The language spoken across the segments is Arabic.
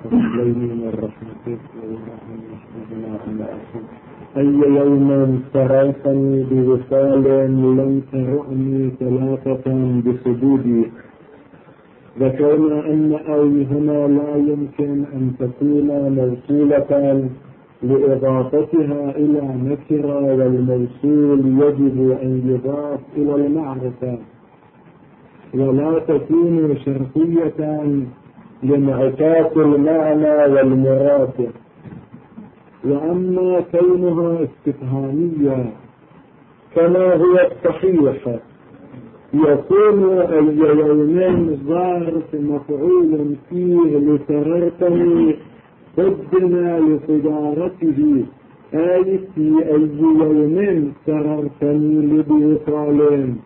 مثلين من رحمتك ورحمة يشهدنا على أخيك. أي يوم ترافني بوصال لم ترعني ثلاثة بسجودي. ذكرنا أن أي هنا لا يمكن أن تكون موصولة لإضافتها إلى نكرة، والموصول يجب أن يضاف إلى المعرفة، ولا تكون شرطية لانعكاس المعنى والمراد. وأما كونها استفهامية كما هو الصحيح يكون أي يومين ظرف مفعول فيه لسررته قدم لصدارته، أي في أي يوم سررتني لبوصالين.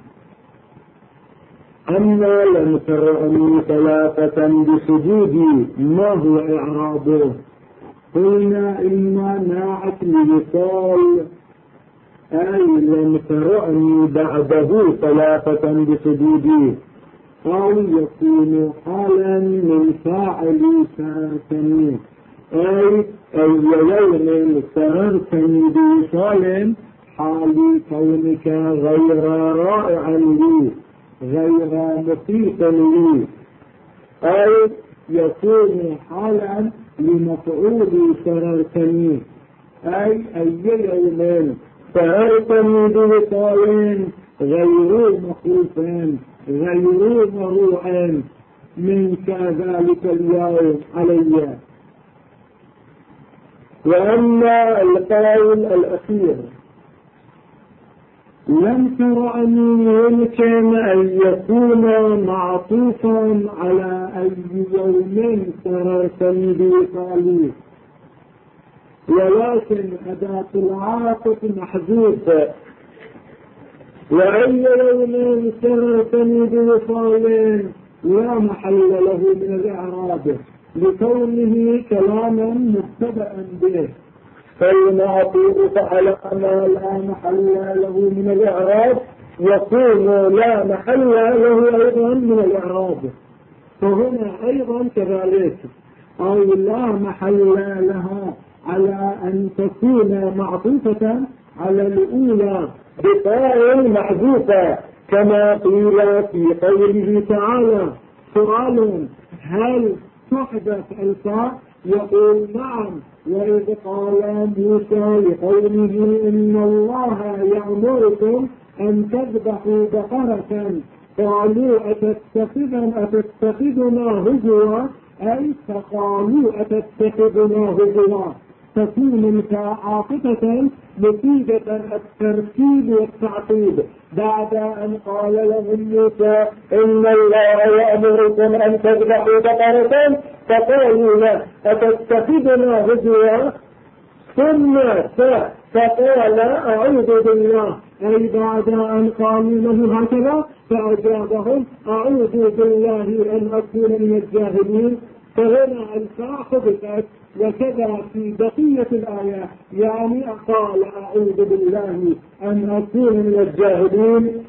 أما لم ترعني ثلاثة بسجودي ما هو إعرابه؟ قلنا إما ناعت لوصال، أي لم ترعني بعده ثلاثة بسجودي، أو يكون حالا من فاعل سررتني، أي يوم سررتني بوصال حال كونك غير رائعا لي، غير مفيدا لي، أي يكون حالا لمفعول سررتني، أي يوم سررتني بوصال غير مخوفين غير مروعين منك ذلك اليوم علي. وأما القول الأخير لم ترعني يمكن أن يكون معطوفا على أي يوم سررتني بوصالي، ولكن أداة العاطف محذوفة، وأي يوم سررتني بوصال لا محل له من الإعراب لكونه كلاما مبتدأ به، فالمعطوف على ما لا محل له من الإعراب يكون لا محل له أيضا من الإعراب، فهنا أيضا كذلك، أو لا محل لها على أن تكون معطوفة على الأولى بفاعل محذوفة، كما قيل في قوله تعالى: سؤال هل تحدث الفاء؟ يقول نعم. وإذ قال موسى لقومه إن الله يأمركم أن تذبحوا بقرة قالوا أتتخذنا هزوا، أي فقالوا أتتخذنا هزوا، تكون عاطفة نتيجة الترتيب والتعقيب بعد أن قال لهم موسى إن الله يأمركم أن تذبحوا بقرة فقالوا لا أتتخذنا هزوا، ثم فقال أعوذ بالله، أي بعد أن قالوا له هكذا فأجابهم أعوذ بالله أن أكون من الجاهلين. فهنا الفاء حذفت، وكذا في بقية الآية، يعني قال أعوذ بالله أن أكون من الجاهلين.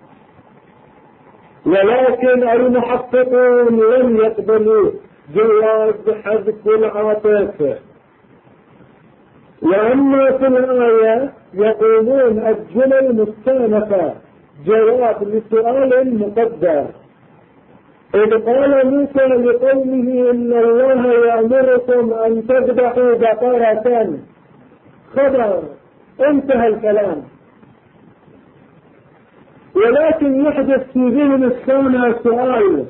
ولكن المحققون لم يقبلوا جواز حذف العاطفة، وأما في الآية يقولون الجمل مستأنفة جواب لسؤال مقدر. إذ قال موسى لقومه إن الله يأمركم أن تذبحوا بقرة، خبر انتهى الكلام، ولكن يحدث في ذهن السامع سؤال: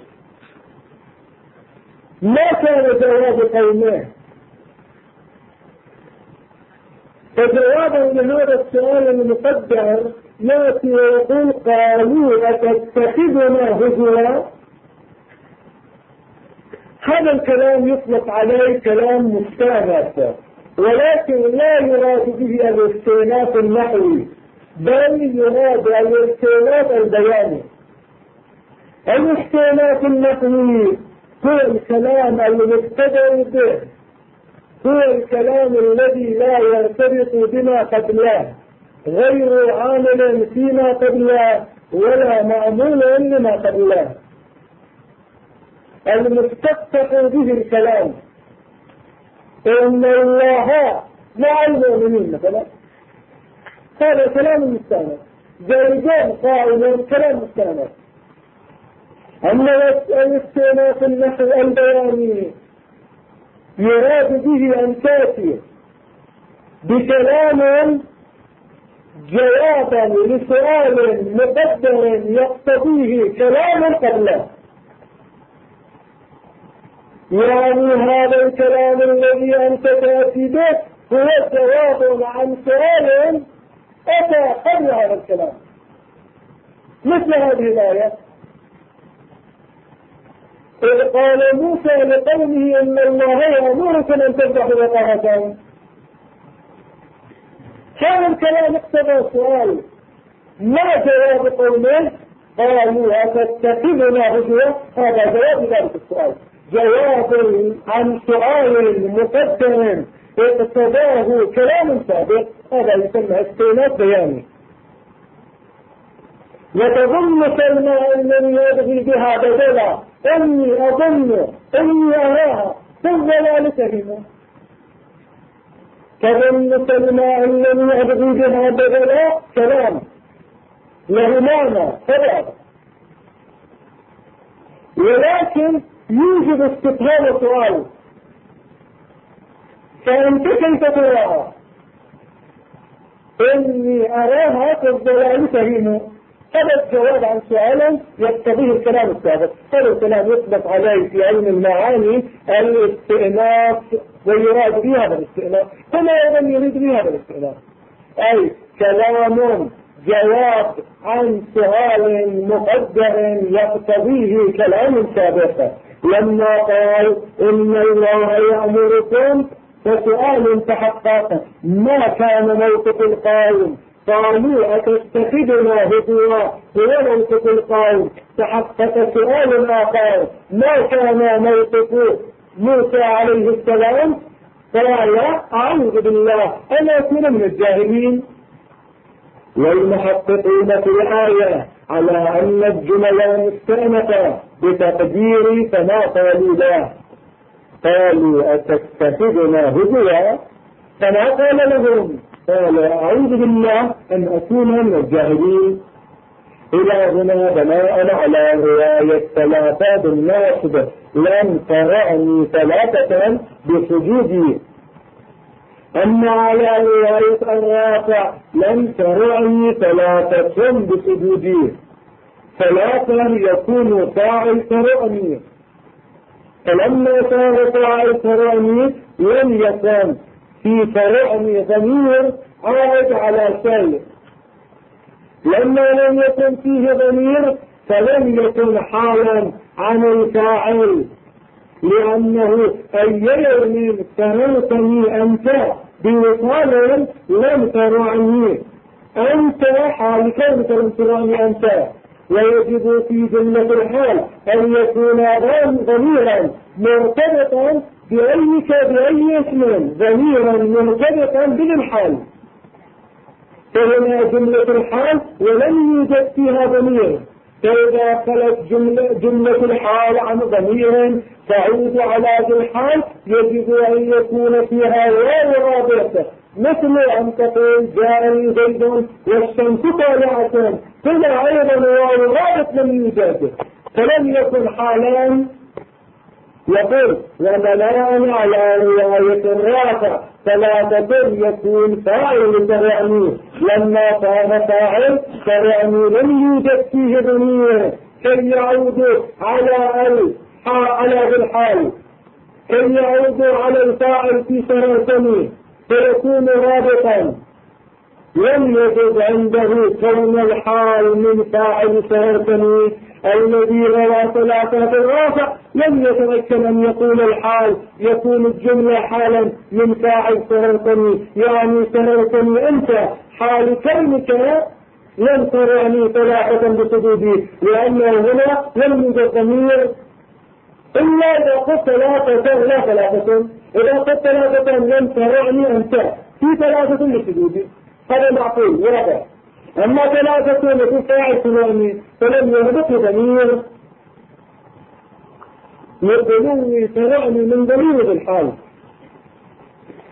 ما كان جواب قومه؟ فجوابا لهذا السؤال المقدر يأتي ويقول قالوا أتتخذنا هزوا. هذا الكلام يطلق عليه كلام مستأنف، ولكن لا يراد به الاستئناف النحوي، بل يراد الاستئناف البياني. الاستئناف النحوي هو الكلام المبتدأ به، هو الكلام الذي لا يرتبط بما قبله، غير عامل فيما قبله ولا معمول لما قبله، المستفتح به الكلام. إن الله مع المؤمنين مثلا، هذا كلام مستند. زيدان قائم كلام مستند. أما الاستئناف النحو البياني يراد به أن تأتي بكلام جوابا لسؤال مقدر يقتضيه كلام قبله، يعني هذا الكلام الذي أنت تأتي به هو جواب عن سؤال أتى قبل هذا الكلام، مثل هذه الآية إذ قال موسى لقومه إن الله يأمركم أن تذبحوا بقرة. كان الكلام اقتضى سؤال، ما جواب قومه؟ قالوا أتتخذنا هزوا. هذا جواب ذلك السؤال، جواب عن سؤال مقدر اقتضاه كلام سابق، هذا يسمى استئناف بياني. وتظن سلمى أنني يبغي بها بدلا، إني أظن إني أراها ثم لا فهمه. تظن سلمى أنني أبغي بها بدلا كلام له معنى خبر، ولكن يوجد استفهام سؤال، فأنت كيف تراها؟ إني أراها في الضلال فهمه. هذا الجواب عن سؤال يقتضيه الكلام السابق. هذا الكلام يطلق عليه في علم المعاني الاستئناف، ويراد به هذا الاستئناف كما أيضا يريد به هذا الاستئناف، أي كلام جواب عن سؤال مقدر يقتضيه كلام سابق. لما قال إن الله يأمركم فسؤال تحقق، ما كان موقف القائل؟ قالوا أتتخذنا هزوا، هو موقف القائل. تحقق سؤال آخر، ما كان موقف موسى عليه السلام؟ قال أعوذ بالله أن أكون من الجاهلين. والمحققون في الآية على أن الجمل مستأنفة بتقدير فما قالوا له، قالوا أتتخذنا هزوا، فما قال لهم؟ قال أعوذ بالله أن أكون من الجاهلين. إلى هنا بناء على رواية ثلاثة بالناسبة لم ترعني ثلاثة بسجودي، أما على رواية الرافع لم ترعني ثلاثة بسجودي، ثلاثة يكون فاعل ترعني، فلما صار فاعل ترعني لم يكن في ترعني ضمير عائد على شيء، لما لم يكن فيه ضمير فلم يكن حالا عن الفاعل، لأنه أي يوم تركني أنت بوصال لم ترعني أنت حال كونك لم ترعني أنت. ويجب في جملة الحال أن يكون ضميرا مرتبطا بأي اسم، ضميرا مرتبطا بالحال، فهنا جملة الحال ولم يوجد فيها ضمير، فإذا خلت جملة الحال عن ضمير تعود على ذي الحال يجب أن يكون فيها واو رابطة، مثل أن تقول جاءني زيد والشمس طالعة، هنا أيضا واو رابط لم يوجد، فلم يكن حالان. يقول وبناء على رواية الرافع ثلاثة يكون فاعل ترعني، لما كان فاعل ترعني لم يوجد فيه ضمير كي يعود على ذي الحال، كي يعود على الفاعل في سرسمي فيكون رابطا. لم يجد عنده كون الحال من فاعل سرسمي الذي روى ثلاثة الرافع، لم يتمكن أن يقول الحال، يكون الجملة حالا من فاعل سرسمي، يعني سرسمي أنت حال كونك لم ترعني ثلاثة بسدودي، لأنه هنا لم يوجد ضمير إلا إذا قلت ثلاثة لا ثلاثة، إذا قلت ثلاثة لم ترعني أنت في ثلاثة بسدودي، هذا معقول واضح. أما ثلاثة يكون فاعل ثماني فلم يهبط ضمير يقولون ترعني من ضمير الحال،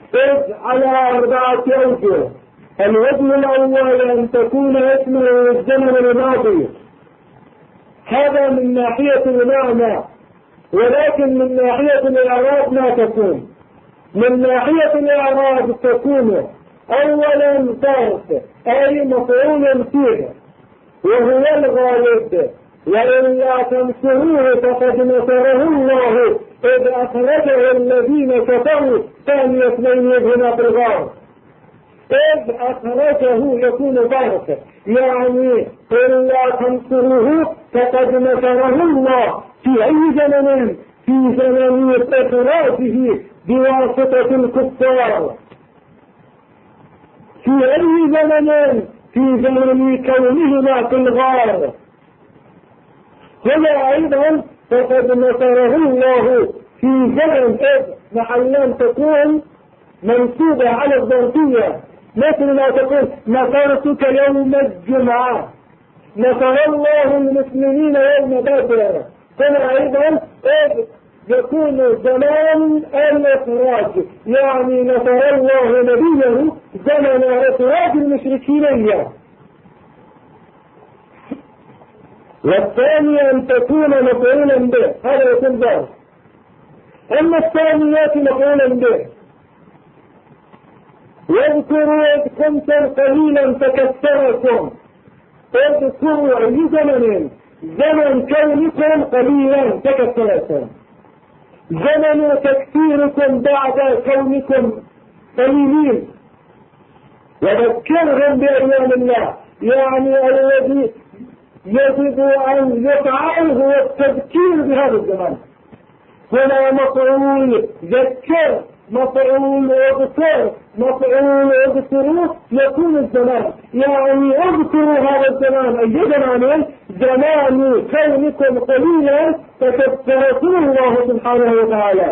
إذ على 4 أوجه. الوجه الأول أن تكون اسمه الزمن الماضي، هذا من ناحية المعنى، ولكن من ناحية الإعراب ما تكون. من ناحية الإعراب تكون أولا ظرف أي مفعول فيه وهو الغالب، وإلا تنصروه فقد نصره الله إذ أخرجه الذين كفروا ثاني اثنين إذ هما في الغار. إذ أخرجه يكون ظرف، يعني إلا تنصروه فقد نصره الله في أي زمن؟ في زمن إخراجه بواسطة الكفار. في أي زمن؟ في زمن كونهما في الغار. هنا أيضا فقد نصره الله في زمن إذ محلا تكون منصوبة على الظرفية، مثل ما تقول نصرتك يوم الجمعة، نصر الله المسلمين يوم بدر. هنا أيضا إذ يكون زمان الإخراج، يعني نصر الله نبيه زمن إخراج المشركين إياه. والثاني أن تكون مفعولا به، هذا يكون ظرف. أما الثاني يأتي مفعولا به. واذكروا إذ كنتم قليلا فكثركم. اذكروا أي زمن؟ زمن كونكم قليلا فكثركم، زمن تكثيركم بعد كونكم قليلين. وذكرهم بأيام الله، يعني الذي يجب أن يفعل هو التذكير بهذا الزمان. هنا مفعول ذكر، مفعول اذكر، مفعول اذكروه، يكون الزمان، يعني اذكروا هذا الزمان. أي زمان؟ زمان كونكم قليلا فكثركم الله سبحانه وتعالى.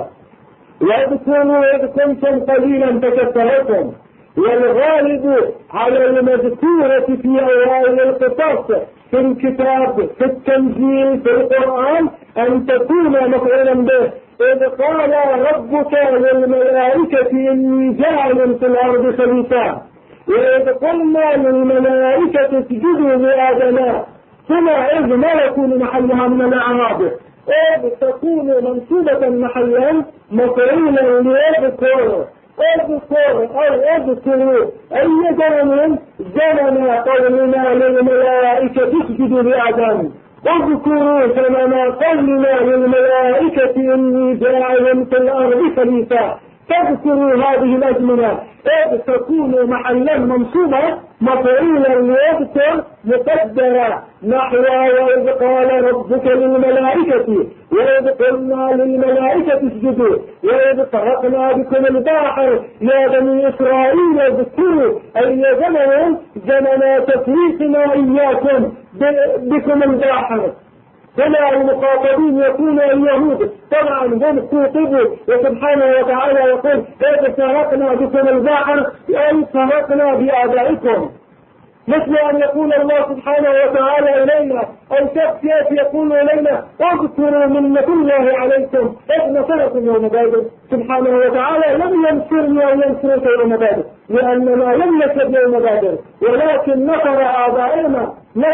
واذكروا إذ كنتم قليلا فكثركم. والغالب على المذكورة في أوائل القصص في الكتاب في التنزيل في القرآن أن تكون مفعولا به. إذ قال ربك للملائكة إني جاعل في الأرض خليفة، وإذ قلنا للملائكة اسجدوا لآدم، ثم إذ ما يكون محلها من الأعراب، إذ تكون منصوبة محلا مفعولا ليذكر. اذكر أو اذكروا أي زمن؟ زمن قولنا للملائكة اسجدوا لآدم. اذكروا كما قلنا للملائكة إني جاعل في الأرض خليفة. تذكروا هذه الأزمنة إذ تكون محلا منصوبة مفعولا ليذكر مقدرة، نحو وإذ قال ربك للملائكة وإذ قلنا للملائكة اسجدوا وإذ فرقنا بكم البحر يا بني إسرائيل اذكروا أي زمن؟ زمن تفريقنا إياكم بكم البحر. هنا المخاطبين يكون اليهود، طبعا هم خوطبوا، وسبحانه وتعالى يقول إذ فرقنا بكم البحر أي فرقنا بآبائكم. مثل أن يقول الله سبحانه وتعالى إلينا أو شخص يقول إلينا اذكروا منة الله عليكم إذ نصركم يوم بدر. سبحانه وتعالى لم ينصرني أو ينصرك يوم بدر، لأننا لم نكن يوم بدر، ولكن نصر آبائنا،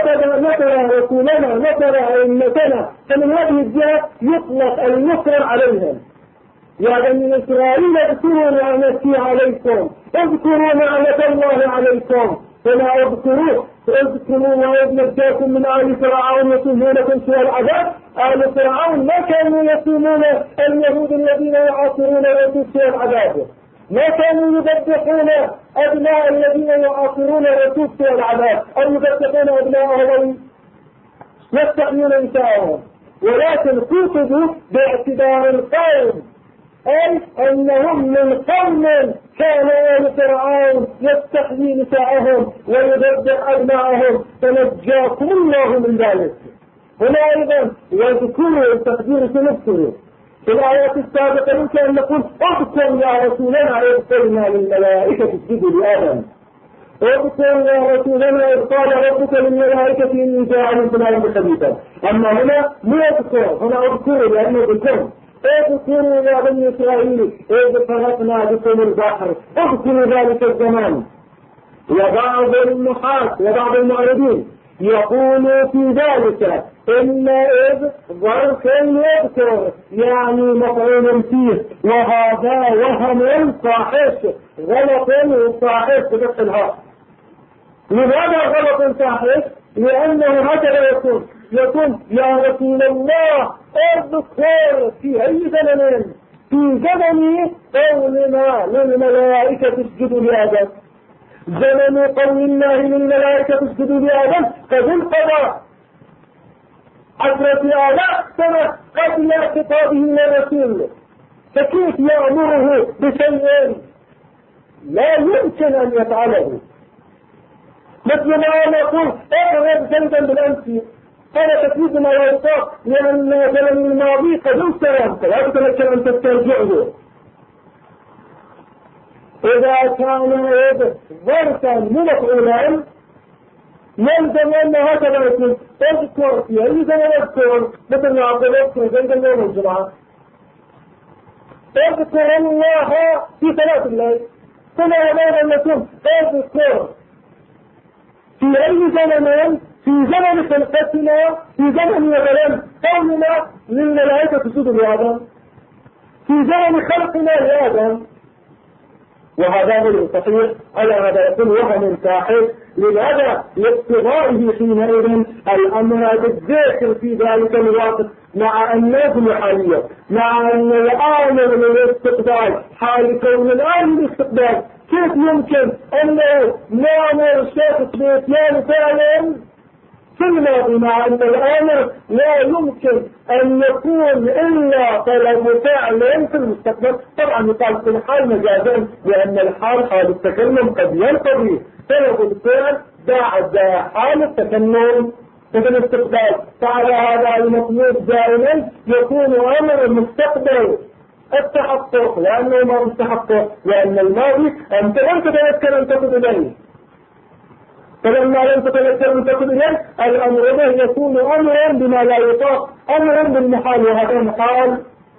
نصر رسولنا، نصر أئمتنا. فمن هذه الجهة يطلق النصر عليهم. يا بني إسرائيل اذكروا نعمتي عليكم، اذكروا نعمة الله عليكم. فلا اذكروا وإذ نجاكم من آل فرعون يسومونكم سوء العذاب. آل فرعون ما كانوا يسومون اليهود الذين يعاصرون رسول سوء العذاب، ما كانوا يذبحون أبناء الذين يعاصرون رسول سوء العذاب، أو يذبحون أبناءهم يستحيون نساءهم، ولكن خوطبوا باعتبار القوم، أي أنهم من قوم كان آل فرعون يستحيي نساءهم ويذبح أبناءهم فنجاكم الله من ذلك. هنا أيضا واذكروا التقدير سنذكروا. في الآيات السابقة يمكن أن نقول اذكر يا رسولنا إذ قلنا للملائكة اسجدوا لآدم، اذكر يا رسولنا إذ قال ربك للملائكة إني جاعل في الأرض خليفة. أما هنا مو اذكر، هنا اذكروا لأنه ذكر. اذكروا يا بني إسرائيل إذ فرقنا بكم البحر، اذكروا ذلك الزمان. وبعض النحاة وبعض المعرضين يقول في ذلك إن إذ ظرف يذكر يعني مفعول فيه، وهذا وهم فاحش، غلط فاحش بفتح الهاء. لماذا غلط فاحش؟ لأنه هكذا يكون يا رسول الله اذكر في أي زمن؟ في زمن قولنا للملائكة اسجدوا لآدم، زمن قول الله للملائكة اسجدوا لآدم قد انقضى 10,000 سنة قبل خطابه للرسول، فكيف يأمره بشيء لا يمكن أن يفعله؟ مثل ما نقول اقرب زيدا بالأمس، هذا تكليف ما يطاق لأن زمن الماضي قد انسلم، فلا تتمكن أن تسترجعه. إذا كان ظرفا مفعولا يلزم أن هكذا يكون اذكر في أي زمن اذكر، مثل ما أقول اذكر زيدا يوم الجمعة، اذكر الله في صلاة الليل، ثم يبين أن يكون اذكر في أي زمن؟ في زمن خلقتنا، في زمن مثلا قولنا للملائكة اسجدوا لآدم، في زمن خلقنا لآدم. وهذا هو الصحيح على هذا يكون وهم فاحش. لماذا؟ لاقتضائه حينئذ الأمر بالذكر في ذلك الوقت، مع أنه حاليا، مع أن الآمر للاستقبال حال كون الآن للاستقبال. كيف يمكن أنه نامر شخص بإتيان فعلا في الماضي، مع أن الآمر لا يمكن أن يكون إلا طلب فعل في المستقبل؟ طبعا يقال في الحال مجازا، لأن الحال حال التكلم قد ينقضي طلب الفعل بعد حال التكلم في الاستقبال. فعلى هذا المطلوب دائما يكون أمر المستقبل التحقق، لأنه ما مستحقق، لأن الماضي أنت لم تتذكر أن تقضي إليه، فلما لم تتذكر أن تقضي إليه الأمر به يكون أمرا بما لا يطاق، أمرا بالمحال، وهذا محال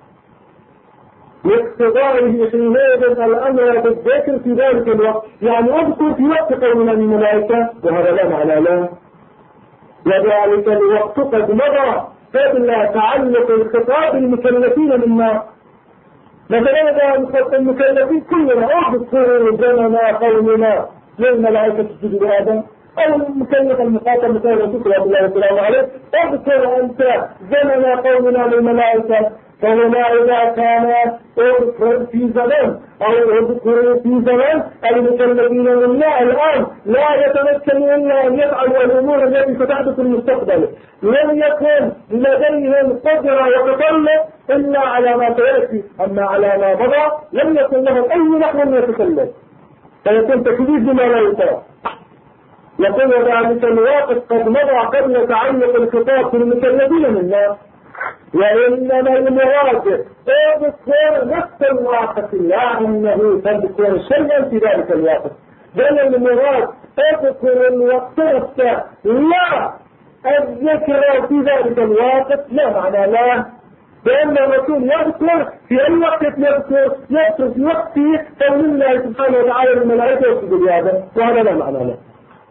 لاقتضائه حينئذ الأمر بالذكر في ذلك الوقت. يعني اذكر في وقت قولنا للملائكة، وهذا لا معنى له، وذلك الوقت قد مضى قبل تعلق الخطاب المكلفين منا. مثلا إذا المكلفين كلنا اذكروا زمن قولنا للملائكة اسجدوا لآدم، أو المكلف المخاطب مثل رسول الله صلى الله عليه اذكر أنت زمن قولنا للملائكة. فهنا إذا كان اذكر في زمن أو اذكر في زمن المكلفين منا الآن لا يتمكن إلا أن يفعلوا الأمور التي ستحدث في المستقبل، لم يكن لديهم قدرة وتطلع إلا على ما سيأتي، أما على ما مضى لم يكن لهم أي نحو يتكلم، فيكون تكليف بما لا يطاق. يقول ذلك الوقت قد مضى قبل تعلق الخطاب في المكلفين منا، وإنما المراد اذكر نفس الوقت، لا أنه تذكر شيئا في ذلك الوقت، بل المراد اذكر الوقت نفسه، لا الذكر في ذلك الوقت. لا معنى لا، بأن الرسول يذكر في أي وقت يذكر في وقت قول الله سبحانه وتعالى للملائكة يسجدوا لآدم، وهذا لا معنى له.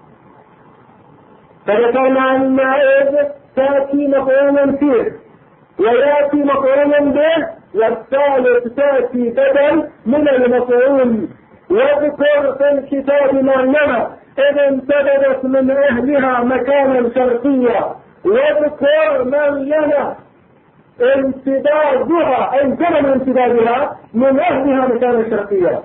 فذكرنا أن إذ تأتي مفعولا فيه ويأتي مفعولا به، والثالث تأتي بدل من المفعول. واذكر في الكتاب مريم إذ انتبذت من أهلها مكانا شرقيا، واذكر مريم انتباذها أي زمن انتباذها من أهلها مكانا شرقيا.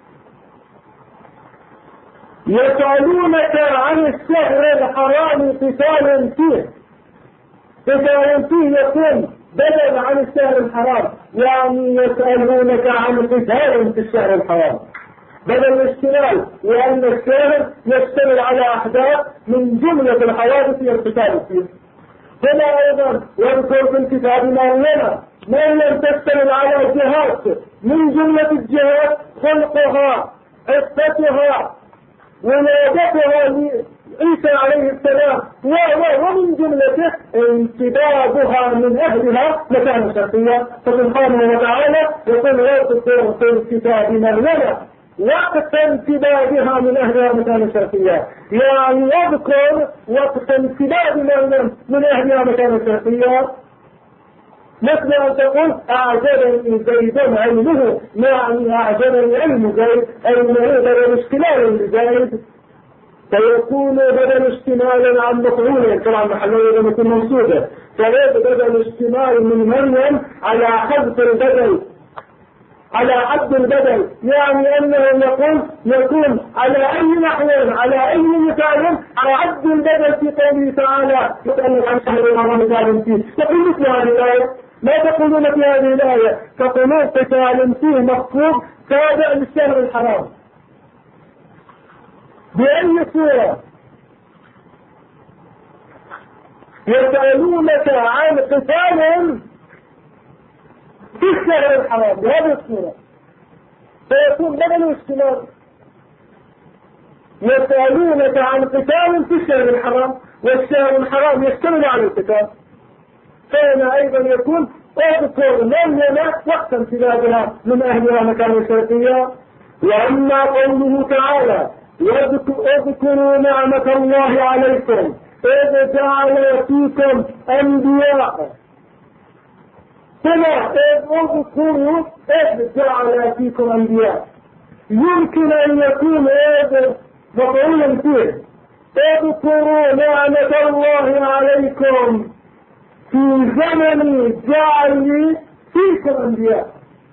يسألونك عن الشهر الحرام قتال فيه، قتال فيه يكون بدل عن الشهر الحرام، يعني يسألونك عن قتال في الشهر الحرام بدل الاشتغال، لأن الشهر يشتمل على أحداث من جملة الحوادث والقتال فيه. هنا أيضا يذكر في الكتاب مريم تشتمل على جهات من جملة الجهات خلقها، عفتها، ولادتها عيسى عليه السلام ومن جملته انتدابها من اهلها مكان شرقيا. فسبحانه وتعالى يقول واذكر في الكتاب مريم وقت انتدابها من اهلها مكان شرقيا، يعني يذكر وقت انتداب مريم من اهلها مكان شرقيا. مثل ان تقول اعجبني زيد علمه، يعني اعجبني علم زيد، علمه بدل اشتمال لزيد، فيكون بدل اشتمالا عن مفعول طبعا محله لما يكون منصوبا، بدل اشتمال من مريم على حذف البدل، على عد البدل، يعني انه يكون على اي نحو على اي مثال على عد البدل في قوله تعالى يتكلم عن شهر رمضان فيه. تقول مثل هذه الايه، ما تقولون في هذه الايه؟ تقولون قتال فيه مخفوض تابع للشهر الحرام. بأي صورة؟ يسألونك عن قتال في الشهر الحرام بهذه الصورة، فيكون بدل الاشتمال. يسألونك عن قتال في الشهر الحرام، والشهر الحرام يشتمل على القتال، فهنا أيضا يكون اذكر مريم وقت انتدابها من أهلها مكان الشرقية. وأما قوله تعالى اذكروا نعمة الله عليكم إذ جعل فيكم أنبياء، هنا اذكروا إذ جعل فيكم أنبياء، يمكن أن يكون مفعولا فيه. اذكروا نعمة الله عليكم في زمن جعل فيكم أنبياء.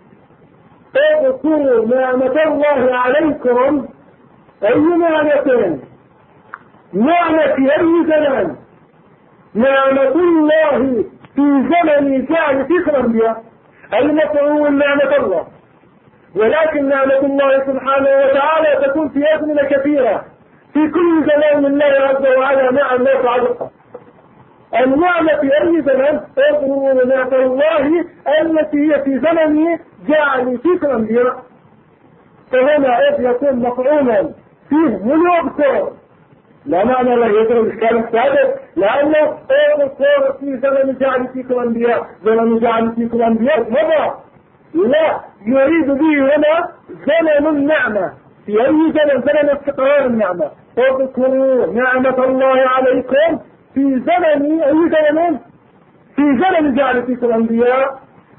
اذكروا نعمة الله عليكم، أي نعمة؟ نعمة في أي زمن؟ نعمة الله في زمن جعل فيكم أنبياء، المفعول نعمة الله. ولكن نعمة الله سبحانه وتعالى تكون في أزمنة كثيرة، في كل زمان من الله عز وجل نعم لا تعلقها. النعمة في أي زمن؟ اذكروا نعمة الله التي هي في زمن جعل فيكم أنبياء، فهنا يكون مفعولا فيه يذكر، لا معنى له يضرب الإشكال السابق، لأنه اذكر في زمن جعل فيكم أنبياء، زمن جعل فيكم أنبياء مضى، لا يريد به هنا زمن النعمة. في أي زمن؟ زمن استقرار النعمة. اذكروا نعمة الله عليكم في زمن أي زمن؟ في زمن جعل فيكم أنبياء.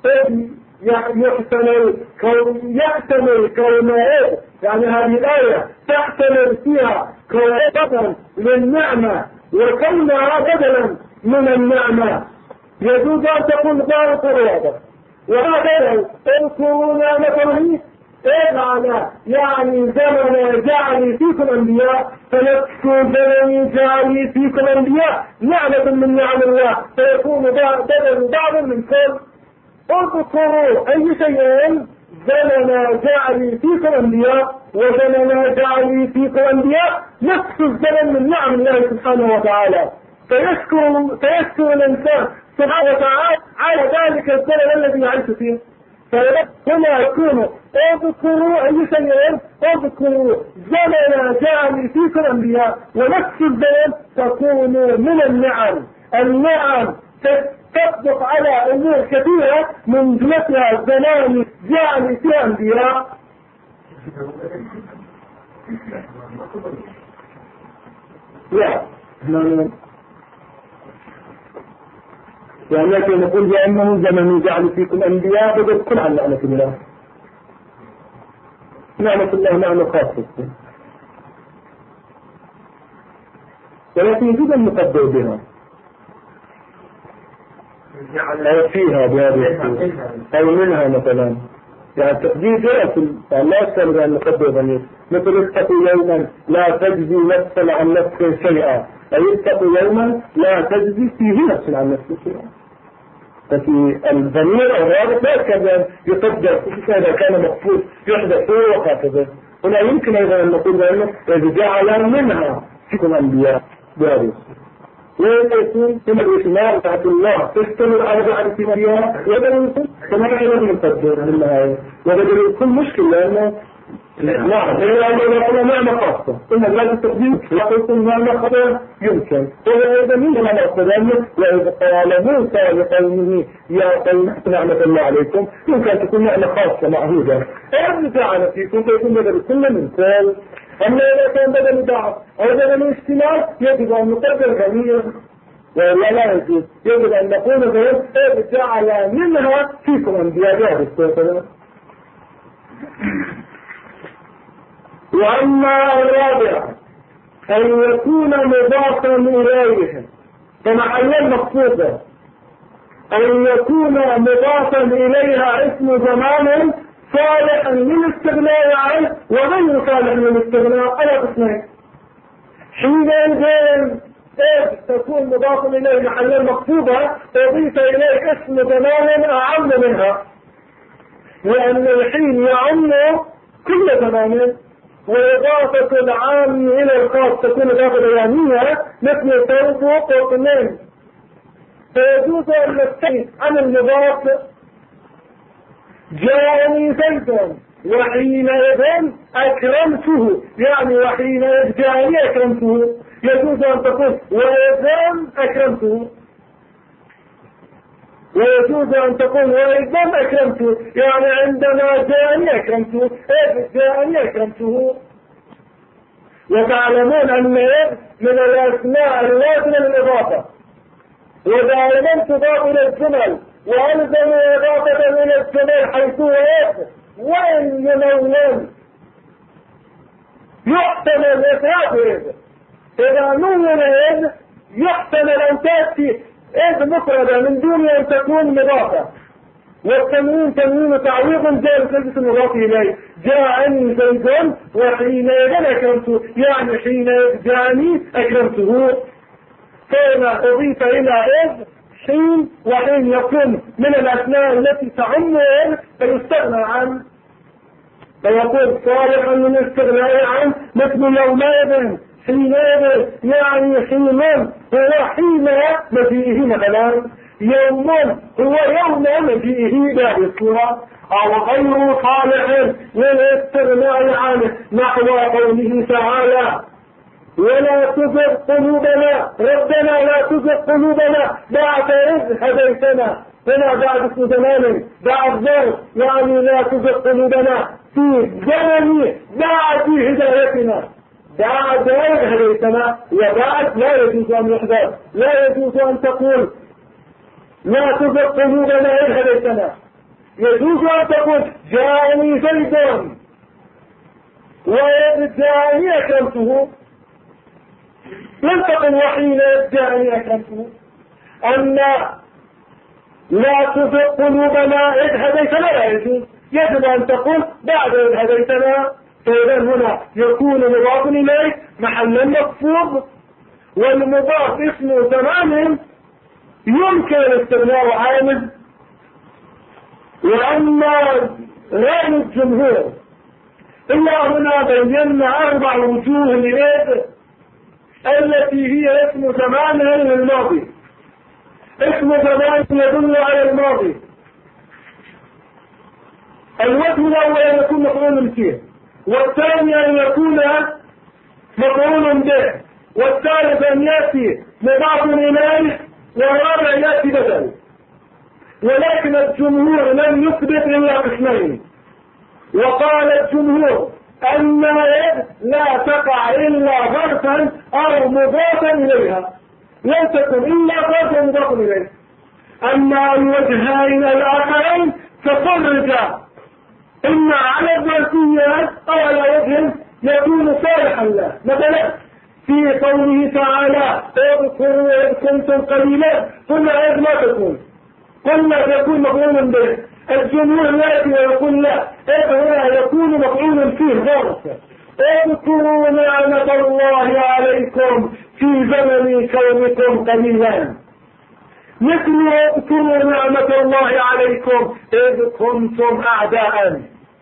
يحتمل كون يعني هذه الآية تحتمل فيها كون للنعمة وكونها بدلا من النعمة. يجوز أن تكون ضابط الرياضة وهذا اذكروا نعمة الله اجعل يعني زمن جعل فيكم أنبياء، فنفسوا زمن جعل فيكم أنبياء نعمة من نعم الله، فيكون بدل بعض من كل. اذكروا أي شيء؟ زمن جعل فيكم أنبياء، وزمن جعل فيكم أنبياء نفس الزمن من نعم الله سبحانه وتعالى، فيشكر الإنسان سبحانه وتعالى على ذلك الزمن الذي يعيش فيه. فهنا يكون اذكروا أي شيء؟ اذكروا زمن جعل فيكم أنبياء، ونفس الزمن تكون من النعم. النعم تصدق على أمور كثيرة من جملتها زمان جعل فيه أنبياء. يعني لكن نقول بأنه زمن جعل فيكم أنبياء بدل كل عن نعمة الله. نعمة الله نعمة خاصة، ولكن يجب أن نقدر بها أو فيها بهذه أو منها مثلا، يعني التقدير جاء يعني لا يستمر أن نقدر ضمير، مثل اتقوا يوما لا تجزي نفسا عن نفس شيئا، أي اتقوا يوما لا تجزي فيه نفس عن نفس شيئا. ففي الضمير الرابط لا يمكن أن يقدر إذا كان مخفوض يحدث وهكذا. هنا يمكن أيضا أن نقول بأنه إذا جعل منها فيكم أنبياء بهذه ويكون كما الإسلام بتاعت الله تستمر على جعل في أنبياء، وبدل يكون كما أيضا يقدر بالنهاية، وبدل يكون مشكلة لأنه نعم إلا أنه نعمة خاصة إن لا تستخدم لقلتم نعمة خاصة يمكن وإذا من لما نأخذن وإذا قال موسى لقومه يا قوم نعمة الله عليكم يمكن تكون نعمة خاصة معهودة إذا جعل فيكم فيكون بدل كل من كل أما إذا كان بدل بعض أو بدل اجتماع يجب أن نقدر جميع ولا لا يجوز يجب أن نقول غير إذا جعل منها فيكم أنبياء جاهز. وأما الرابع أن يكون مضافا إليه فمحل مقصودا أن يكون مضافا إليها اسم زمان صالحا للاستغناء عنه وغير صالح للاستغناء على قسمين. حينئذ تكون مضافا إليه محل مقصودا أضيف إليه اسم زمان أعم منها لأن الحين يعم كل زمان وإضافة العام إلى الخاص تكون إضافة بيانية مثل توبق وقنين فيجوز أن نستغني عن المضاف جاءني زيدا وحينئذ أكرمته يعني وحينئذ جاءني أكرمته يجوز أن تقول وإذا أكرمته ويجوز أن تقول وإذا أكرمته يعني عندما جاءني أكرمته إذ جاءني أكرمته. وتعلمون أن إذ من الأسماء اللازمة للإضافة ودائما تضاف إلى الجمل وألزم إضافة إلى الجمل حيث إذ وإن ينون يحتمل إفراد إذ إذا نون إذ يحتمل أن تأتي إذ مفردة من دون أن تكون مضافة والتنوين تنوين تعويض جاء لسلسة المضاف إليه جاءني زيد وحينئذ أكرمته يعني حينئذ جاءني أكرمته. فإذا أضيف إلى إذ حين وحين يكون من الأسماء التي تعم إذ فيستغنى عنه فيقول صالحا من الاستغناء عنه مثل يومئذ حينئذ يعني حين هو حين مجيئه مثلا يوم هو يوم مجيئه بالصورة أو غير صالح للاستغناء عنه نحو قوله تعالى ولا تزغ قلوبنا ربنا لا تزغ قلوبنا بعد إذ هديتنا هنا بعد اسم زمان بعد ذلك يعني لا تزغ قلوبنا في زمن بعد هدايتنا بعد إذ هديتنا وبعد لا يجوز أن يحدث لا يجوز أن تقول لا تزغ قلوبنا إذ هديتنا يجوز أن تقول جاءني زيد وإذ جاءني أكرمته لم تقل وحين جاءني أكرمته. أما لا تزغ قلوبنا إذ هديتنا لا يجوز يجب أن تقول بعد إذ هديتنا. فإذا هنا يكون مضاف إليه محلا مخفوض والمضاف اسم زمان يمكن الاستغناء عنه. وأما غير الجمهور إلا هنا بينا 4 وجوه لإذ التي هي اسم زمان للماضي. اسم زمان يدل على الماضي. الوجه الأول أن يكون مفعول فيه والثاني أن يكون مفعول به والثالث أن يأتي مضاف إليه والرابع يأتي بدل. ولكن الجمهور لم يثبت إلا قسمين. وقال الجمهور أن إذ لا تقع إلا ظرفا أو مضافا إليها لن تكن إلا ظرفا مضافا إليه. أما الوجهين الآخرين فخرج إما على الظرفيات أو على وجه يكون صالحا له مثلا في قوله تعالى اذكروا إذ كنتم قليلا ثم إذ ما تكون قلنا يكون مفعول به. الجمهور يأتي ويقول لا إذ هنا يكون مفعول فيه ظرف. اذكروا نعمة الله عليكم في زمن كونكم قليلا مثل اذكروا نعمة الله عليكم إذ كنتم أعداء.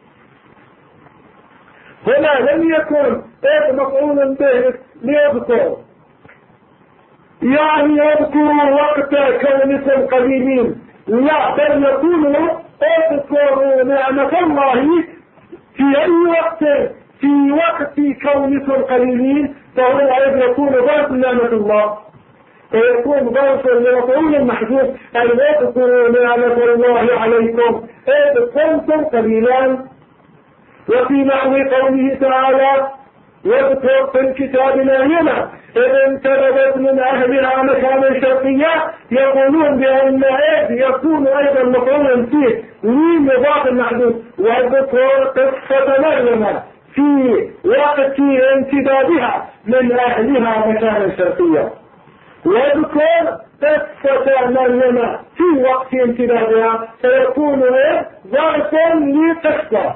هنا لم يكن إذ مفعول به ليذكر يعني يذكروا وقت كونكم قليلين لا بل يكون اذكروا نعمة الله في أي وقت، في وقت كونكم قليلين، فهو أيضا يكون ضرب نعمة الله، فيكون ضرب لمفعول محذوف، أي اذكروا نعمة الله عليكم إذ كنتم قليلا. وفي نحو قوله تعالى واذكر في الكتاب مريم إذ انتبذت من أهلها مكانا شرقيا، يقولون بأن إذ يكون أيضا مفعولا فيه لمضاف محذوف. واذكر قصة مريم في وقت انتباهها من أهلها مكانا شرقيا. واذكر قصة مريم في وقت انتباهها، فيكون ظرفا لقصة.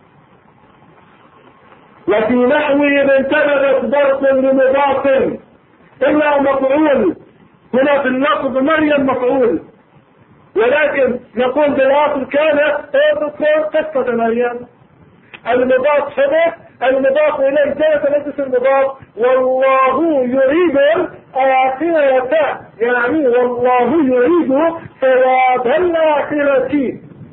وفي نحو إذ انتبهت ضرب لمضاف إلا مفعول، هنا في اللفظ مريم مفعول، ولكن نقول بالأصل كان اذكر قصة مريم. المضاف حدث، المضاف إليه جاء نفس المضاف. والله يريد الآخرة، يعني والله يريد ثواب الآخرة.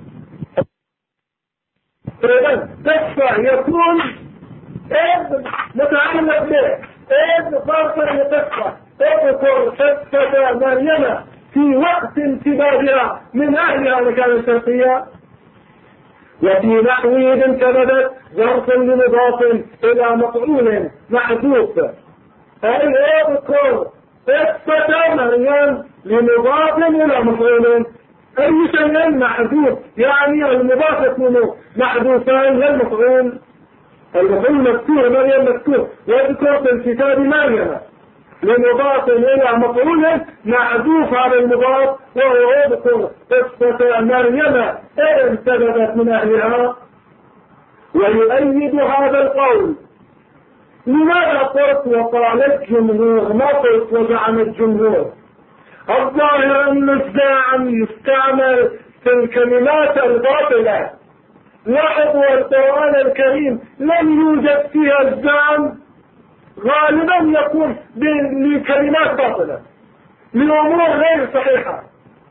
فإذا قصة يكون إذ متعلق به، إذ ظرفا لقصة. اذكر قصة مريم في وقت انتباهها من أهلها مكانا شرقيا. وفي نحو إذ انتبذت ظرف لمضاف إلى مفعول محذوف، أي اذكر قصة مريم لمضاف إلى مفعول، أي شيء محذوف، يعني المضاف يكون محذوفان للمفعول. المفعول مذكور، مريم مذكور. واذكر في الكتاب مريم لمضاف إلى مفعول محذوف على المضاف، وهو اذكر قصة مريم إذ انتبذت من أهلها. ويؤيد هذا القول. لماذا قلت وقال الجمهور؟ ما قلت وزعم الجمهور؟ الظاهر أن الزاعم يستعمل في الكلمات الباطلة. لاحظوا القرآن الكريم لم يوجد فيها الزعم، غالبا يكون لكلمات باطلة، لأمور غير صحيحة،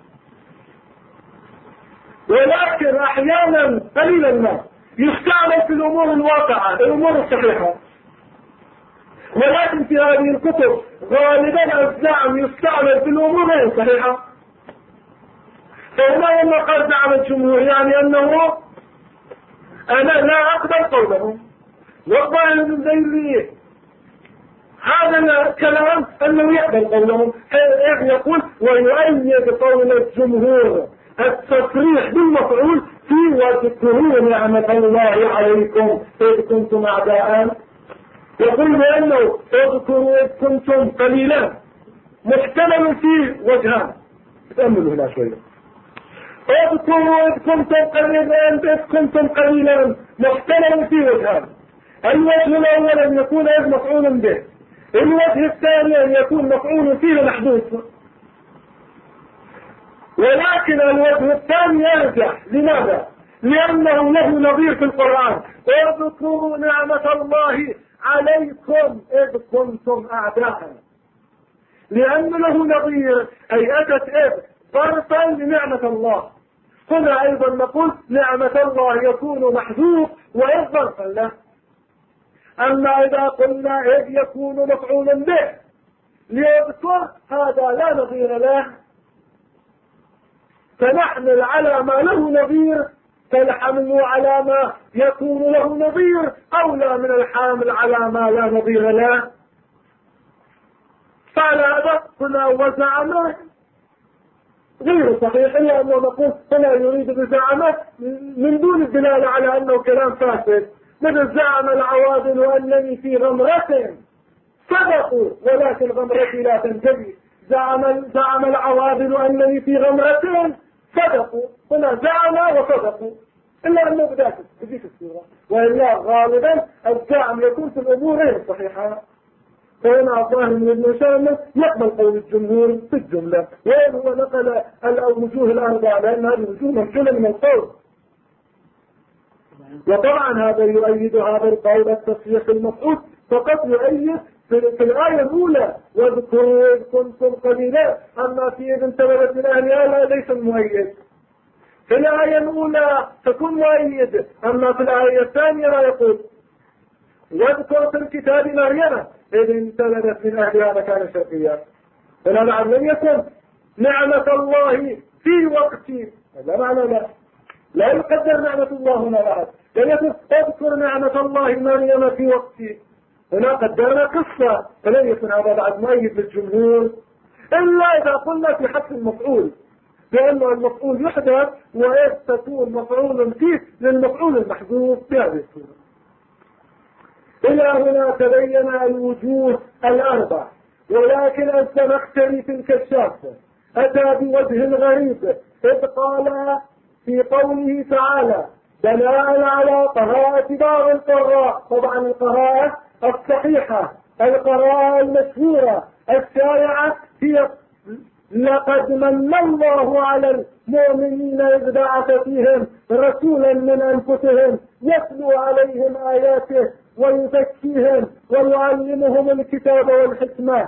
ولكن أحيانا قليلا ما يستعمل في الأمور الواقعة، الأمور الصحيحة. ولكن في هذه الكتب غالبا الزعم يستعمل في الأمور غير صحيحة. فهنا لما قال زعم الجمهور يعني أنه أنا لا أقبل قوله، والظاهر من ذلك هذا الكلام أنه يقبل قولهم. يقول ويؤيد قول الجمهور التصريح بالمفعول في واذكروا نعمة الله عليكم إذ كنتم أعداء. يقول بأنه اذكروا إذ كنتم قليلا محتمل في وجهان، تأملوا هنا شوية. اذكروا إذ كنتم قليلا، إذ كنتم قليلا محتمل في وجهان. الوجه الأول أن يكون إذ مفعول به، الوجه الثاني أن يكون مفعول فيه محدود. ولكن الوجه الثاني يرجح. لماذا؟ لأنه له نظير في القرآن. اذكروا نعمة الله عليكم إذ كنتم أعداء، لأن له نظير، أي أتت إذ ظرفا لنعمة الله. هنا أيضا نقول نعمة الله يكون محذوف وإذ ظرفا له. أما إذا قلنا إذ يكون مفعولا به ليذكر، هذا لا نظير له، فنحمل على ما له نظير، فالحمل على ما يكون له نظير أولى من الحامل على ما لا نظير له. فعلى هذا هنا وزعمه غير صحيح، إلا أنه نقول هنا يريد بزعمه من دون الدلالة على أنه كلام فاسد. مثل زعم العوادل أنني في غمرة، صدقوا ولكن غمرتي لا تنتهي. زعم العوادل أنني في غمرة، صدقوا. هنا زعم وصدقوا، إلا أنه بدأت تجيك الصورة. وإلا غالبا الزعم يكون في الأمور غير صحيحة. فهنا الظاهر من ابن هشام يقبل قول الجمهور في الجملة، وهو نقل الوجوه الأربعة لأن هذه الوجوه منقولة من القول. وطبعا هذا يؤيد هذا القول التصريح المفعول، فقط يؤيد في الآية الأولى واذكروا إذ كنتم قليلا. أما في إذ انتبهت من أهلها لا، ليس المؤيد. في الآية الأولى تكون مؤيد، أما في الآية الثانية لا يقول. واذكر في الكتاب مريم إذ انتبذت من أهلها مكانا شرقيا. هنا نعم لم يكن نعمة الله في وقت، لا معنى لا يقدر نعمة الله هنا بعد، لم يكن اذكر نعمة الله مريم في وقت. هنا قدرنا قصة، فلن يكن هذا بعد مؤيد للجمهور إلا إذا قلنا في حق المفعول، لأن المفعول يحدث وإذ تكون مفعول فيه للمفعول المحذوف بهذه الصورة. إلى هنا تبين الوجوه الأربع، ولكن الزمخشري في الكشاف أتى بوجه غريب إذ قال في قوله تعالى دلائل على قراءة بعض القراء، طبعا القراءة الصحيحة القراءة المشهورة الشائعة هي لقد من الله على المؤمنين إذ بعث فيهم رسولا من أنفسهم يتلو عليهم آياته ويزكيهم ويعلمهم الكتاب والحكمة.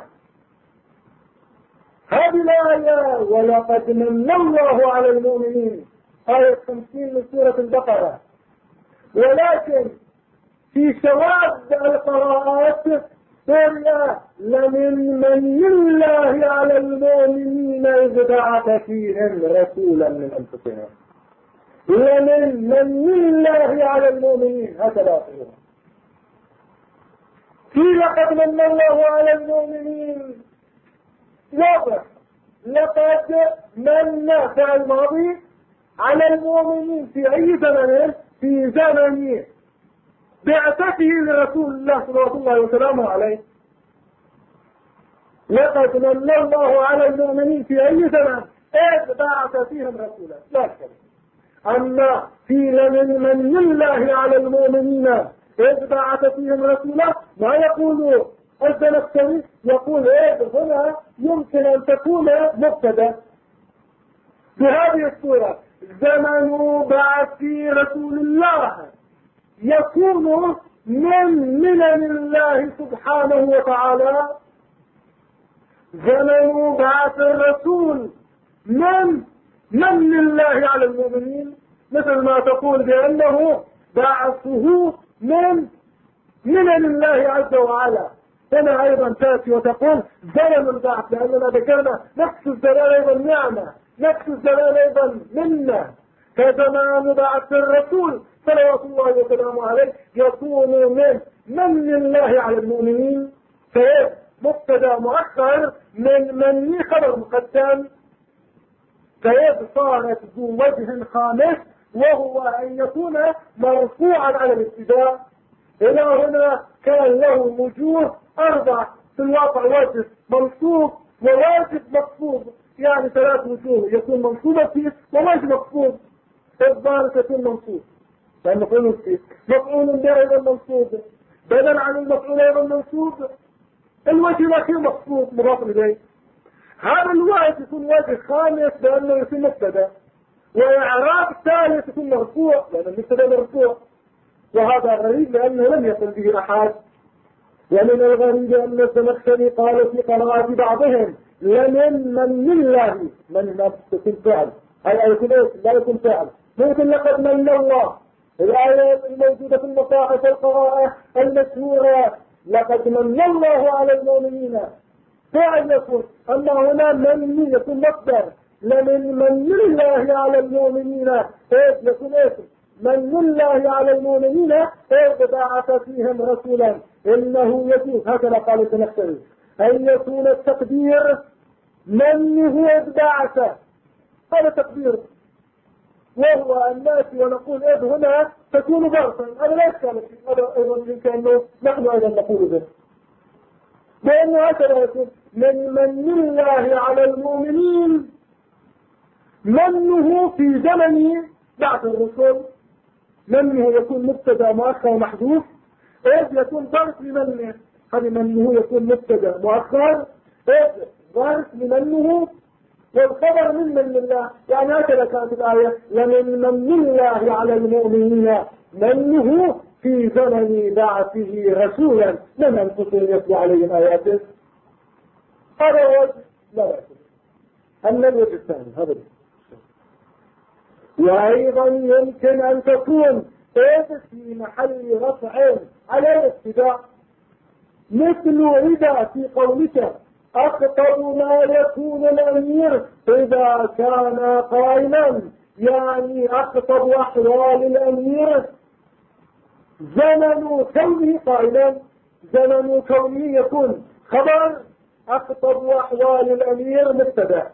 هذه الآية ولقد من الله على المؤمنين آية 50 من سورة البقرة. ولكن في شواذ القراءات قرأ لمن من الله على المؤمنين إذ بعث فيهم رسولا من أنفسهم. لمن من الله على المؤمنين هكذا في لقد من الله على المؤمنين واضح. لقد من فعل الماضي على المؤمنين في أي زمن؟ في زمن بعثته لرسول الله صلى الله عليه وسلم عليه. لقد من الله على المؤمنين في أي زمن؟ إذ بعث فيهم رسولا، لا شك. أما في لمن من الله على المؤمنين إذ بعث فيهم رسولا ما يقول الزمخشري، يقول إذ هنا يمكن أن تكون مبتدأ بهذه الصورة. زمن بعث رسول الله يكون من منن الله سبحانه وتعالى. زمن بعث الرسول من الله على المؤمنين، مثل ما تقول بأنه بعثه من منن الله عز وعلا. هنا أيضا تأتي وتقول زمن البعث، لأننا ذكرنا نفس الزمان أيضا نعمة، نفس الزمان أيضا منا. فزمان بعث الرسول صلوات الله وسلامه عليه يكون من الله على المؤمنين، مبتدا مؤخر من خبر مقدم، صارت ذو وجه خامس وهو أن يكون مرفوعا على الابتداء. إلى هنا كان له وجوه أربع، في الواقع واجب منصوب وواجب مقصود، يعني ثلاث وجوه، يكون منصوبا فيه وواجب مقصود. الظاهر تكون منصوب لأن مفعول فيه، مفعول به أيضا منصوب، بدل عن المفعول أيضا منصوب، الوجه الأخير مقصود مضاف إليه. هذا الواجب يكون واجب خامس لأنه يكون مبتدا، وإعراب الثالث يكون مرفوع لأن المبتدا مرفوع. وهذا غريب لأنه لم يقل به أحد. ومن الغريب أن الزمخشري قال في قراءة بعضهم لمن من الله من تكون فعل، أي يكون لا يكون فعل، ممكن لقد من الله. الآية الموجودة في المصاحف القراءة المشهورة لقد من الله على المؤمنين فعل يكون، أما هنا من يكون مصدر. لمن من الله على المؤمنين يكون اسم من الله على المؤمنين إذ بعث فيهم رسولا. إنه يجوز هكذا قال الزمخشري أن يكون التقدير من هو إذ بعث، هذا تقدير، وهو أن نأتي ونقول إذ هنا تكون ظرفا. هذا لا إشكال فيه، هذا أيضا يمكن أنه نحن أيضا نقول به، لأنه هكذا يكون من الله على المؤمنين منه في زمن بعث الرسل. منه يكون مبتدا مؤخر محذوف، إذ يكون ظرف لمنه، هذا منه يكون مبتدا مؤخر، إذ ظرف لمنه والخبر من الله. يعني هكذا كانت الآية لمن من الله على المؤمنين منه في زمن بعثه رسولا من أنفسهم يتلو عليهم آياته. هذا وجه لا بأس. أما الوجه الثاني هذا وأيضا يمكن أن تكون في محل رفع على الابتداء، مثل إذا في قولك أخطب ما يكون الأمير إذا كان قائما، يعني أخطب أحوال الأمير زمن كونه قائما، زمن كونه يكون خبر، أخطب أحوال الأمير مبتدأ.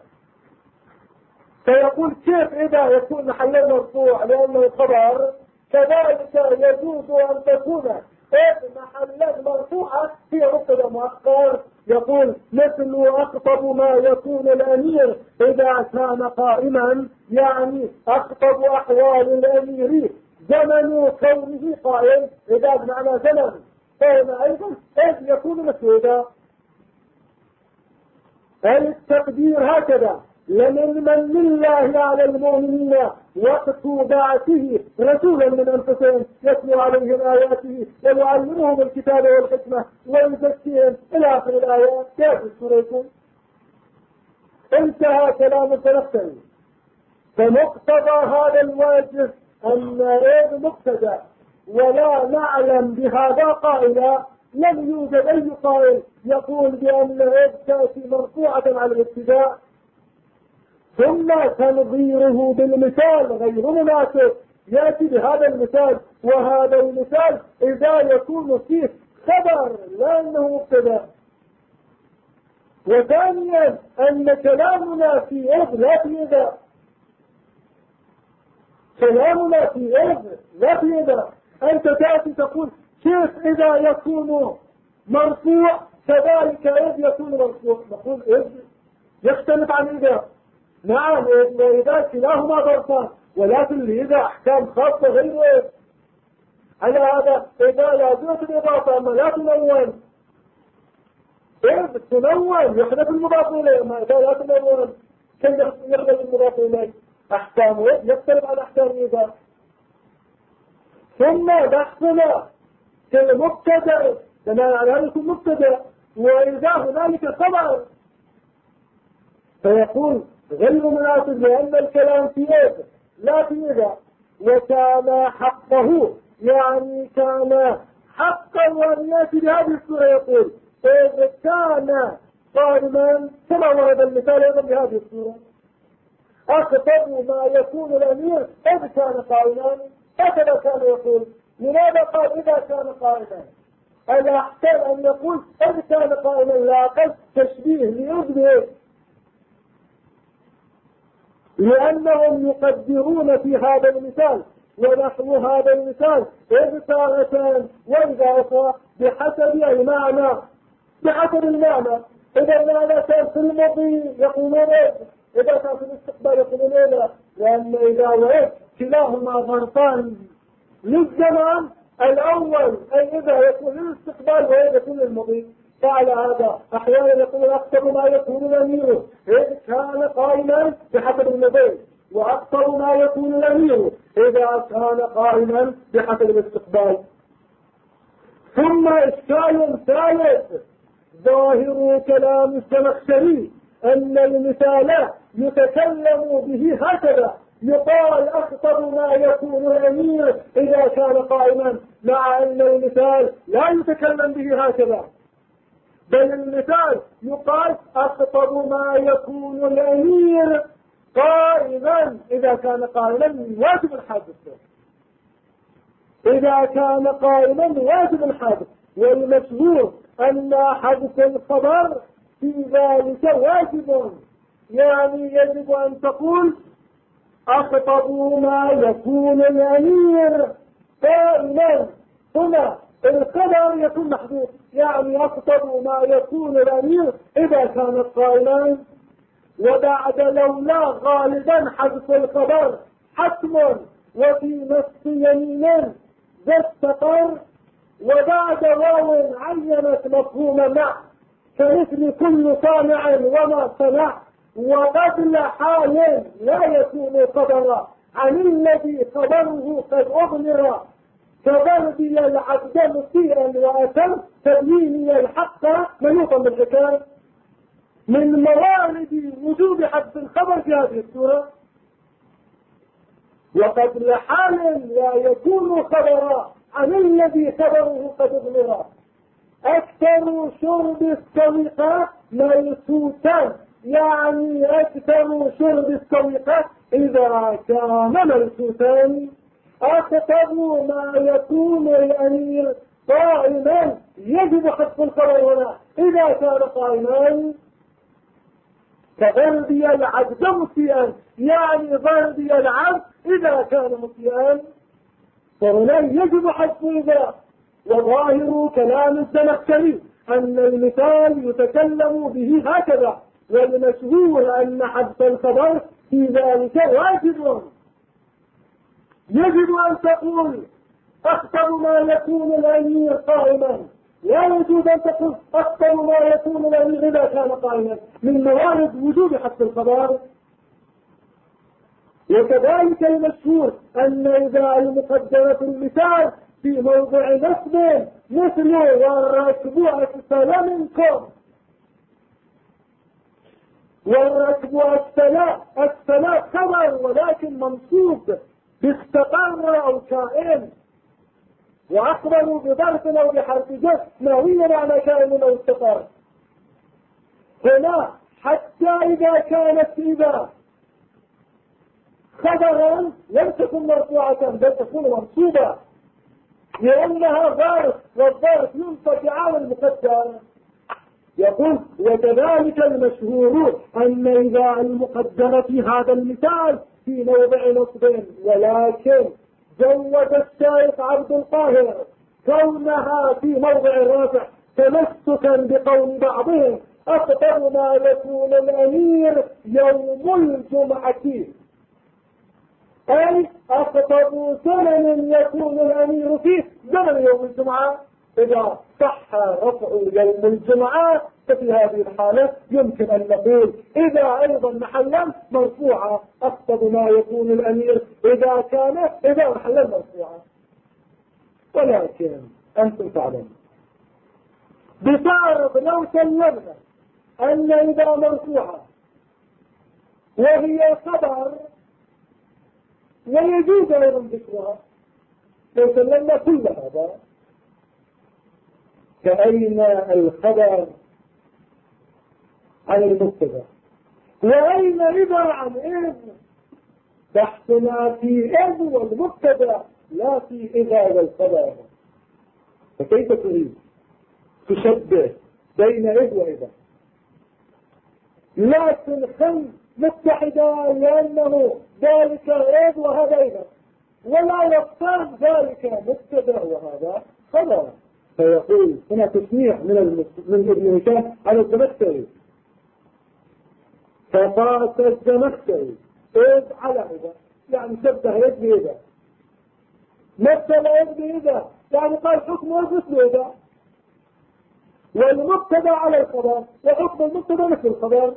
فيقول كيف إذا يكون محل مرفوع لأنه خبر، كذلك يجوز أن تكون محلا مرفوعة في مبتدا مؤخر، يقول مثل أخطب ما يكون الأمير إذا كان قائما، يعني أخطب أحوال الأمير زمن كونه قائم، إذا بمعنى زمن، فهنا أيضا يكون مسعودا. التقدير هكذا: لمن من الله على المؤمنين وقت بعثه رسولا من أنفسهم يتلو عليهم آياته ويعلمهم الكتاب والحكمة ويزكيهم إلى آخر الآيات. كيف السورة؟ انتهى كلام التنفل. فمقتضى هذا الواجب أن غير مقتدى ولا نعلم بهذا قائلا، لم يوجد أي قائل يقول بأن غير تأتي مرفوعة على الابتداء ثم تنظيره بالمثال غير مناسب. يأتي بهذا المثال، وهذا المثال إذا يكون فيه خبر لأنه مبتدا. وثانيا أن كلامنا في إذ لا في إذا، كلامنا في إذ لا في إذا. أنت تأتي تقول كيف إذا يكون مرفوع كذلك إذ يكون مرفوع، نقول إذ يختلف عن إذا. نعم إذا كلاهما ظرفان، ولكن لإذا أحكام خاصة غير إذ. على هذا إذا لازمت الإضافة أما لا تنون، إذ تنون يحدث المضاف إليه، أما إذا لا تنون كيف يحدث المضاف إليه؟ أحكام إذ يختلف عن أحكام إذا. ثم بحثنا كالمبتدأ كما على هذا يكون مبتدأ، وإذا هنالك خبر فيقول غير مناسب لأن الكلام في إذ لا في إذا. وكان حقه، يعني كان حقا وأن يأتي بهذه السورة يقول إذ كان قائما، كما ورد المثال أيضا بهذه السورة: أخطب ما يكون الأمير إذ كان قائما، هكذا كان يقول. لماذا قال إذا كان قائما؟ الأحسن أن يقول إذ كان قائما، لا قصد تشبيه لإذنه، لأنهم يقدرون في هذا المثال ونحو هذا المثال إذ تارتان وإذا أخرى بحسب المعنى، بحسب المعنى. إذا المعنى كان في الماضي يقولون إذ، إذا كان في الاستقبال يقولون إذا، لأن إذا وإذ كلاهما ظرفان للزمان الأول، أي إذا يكون للاستقبال وإذا يكون للماضي. فعلى هذا أحيانا يقول أكثر ما يكون الأمير إذ كان قائما بحسب الماضي، وأكثر ما يكون الأمير إذا كان قائما بحسب الاستقبال. ثم إشكال ثالث: ظاهر كلام الزمخشري أن المثال يتكلم به هكذا، يقال أخطر ما يكون الأمير إذا كان قائما، مع أن المثال لا يتكلم به هكذا، بل المثال يقال أخطر ما يكون الأمير قائما إذا كان قائما من واجب الحادث، إذا كان قائما من واجب الحادث. والمشهور أن حدث الخبر في ذلك واجب، يعني يجب أن تقول أخطبوا ما يكون الأمير قائما، هنا الخبر يكون محدود، يعني أخطبوا ما يكون الأمير إذا كان قائما. وبعد لولا غالبا حذف الخبر حتم، وفي نص يمين ذا استقر، وبعد واو عينت مفهوم مع، كمثل كل صانع وما صنع، وقبل حال لا يكون خبرا عن الذي خبره قد أغمر، كضربي العبد مسيرا وأتم تبييني الحق منوطا بالحكام. من موارد وجوب حذف الخبر في هذه السورة وقد لحال لا يكون خبرا عن الذي خبره قد اغلق. أكثر شرب السويقة ملسوسا، يعني أكثر شرب السويقة إذا كان ملسوسا. أكثر ما يكون الأمير قائما يجب حذف الخبر هنا إذا كان قائما. كغربي العبد مسيئا، يعني غربي العبد إذا كان مسيئا، فهنا يجب حذف إذا. وظاهر كلام الزمخشري أن المثال يتكلم به هكذا، والمشهور أن حذف الخبر في ذلك واجب. يجب أن تقول أكثر ما يكون الأمير قائما، لا يجوز أن تقول أكثر ما يكون الأمير إذا كان قائما، من موارد وجود حذف الخبر. وكذلك المشهور أن إذا المقدمة المثال في موضع نصب مثل والركب أسفل منكم، والركب أسفل خبر ولكن منصوب باستقر أو كائن، وأخبروا بظرف أو بحرف جر ناويا على كائن أو استقر. هنا حتى إذا كانت إذا خبرا لم تكن مرفوعة بل تكون منصوبة، لأنها ظرف، والظرف ينصب على المقدر. يقول وكذلك المشهور أن إذا المقدرة في هذا المثال في موضع نصب، ولكن جوز الشيخ عبد القاهر كونها في موضع رافع تمسكا بقول بعضهم أكثر ما يكون الأمير يوم الجمعة، أي أكثر زمن يكون الأمير فيه زمن يوم الجمعة. إذا صح رفع يوم الجمعة ففي هذه الحالة يمكن أن نقول إذا أيضا محلا مرفوعة، أكثر ما يكون الأمير إذا محلا مرفوعة. ولكن أنتم تعلمون بفارض لو سلمنا أن إذا مرفوعة وهي خبر ويجوز أيضا ذكرها، لو سلمنا كل هذا، فأين الخبر عن المبتدا؟ وأين إذا عن إذ؟ بحثنا في إذ والمبتدا لا في إذا والخبر. فكيف تريد تشبه بين إذ وإذا؟ لا تنخل متحدا لأنه ذلك إذ وهذا إذا، ولا يختار ذلك مبتدا وهذا خبر. فيقول هنا تسميع من ابن هشام على الزمخشري، فقاس الزمخشري إذ على إذا، يعني شبه إذ بإذا، مثل إذ بإذا، يعني قال حكم إذ مثل إذا، والمبتدا على الخبر وحكم المبتدا مثل الخبر.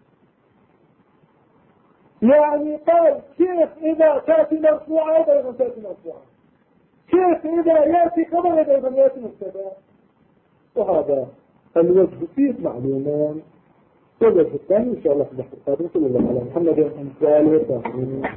يعني قال كيف إذا تأتي مرفوعة أيضا تأتي مرفوعة، كيف إذا يأتي خبر أيضا يأتي مبتدا. وهذا الوجه فيه معلومان. والوجه الثاني إن شاء الله في البحث القادم. صلى الله على محمد وعلى آله وصحبه.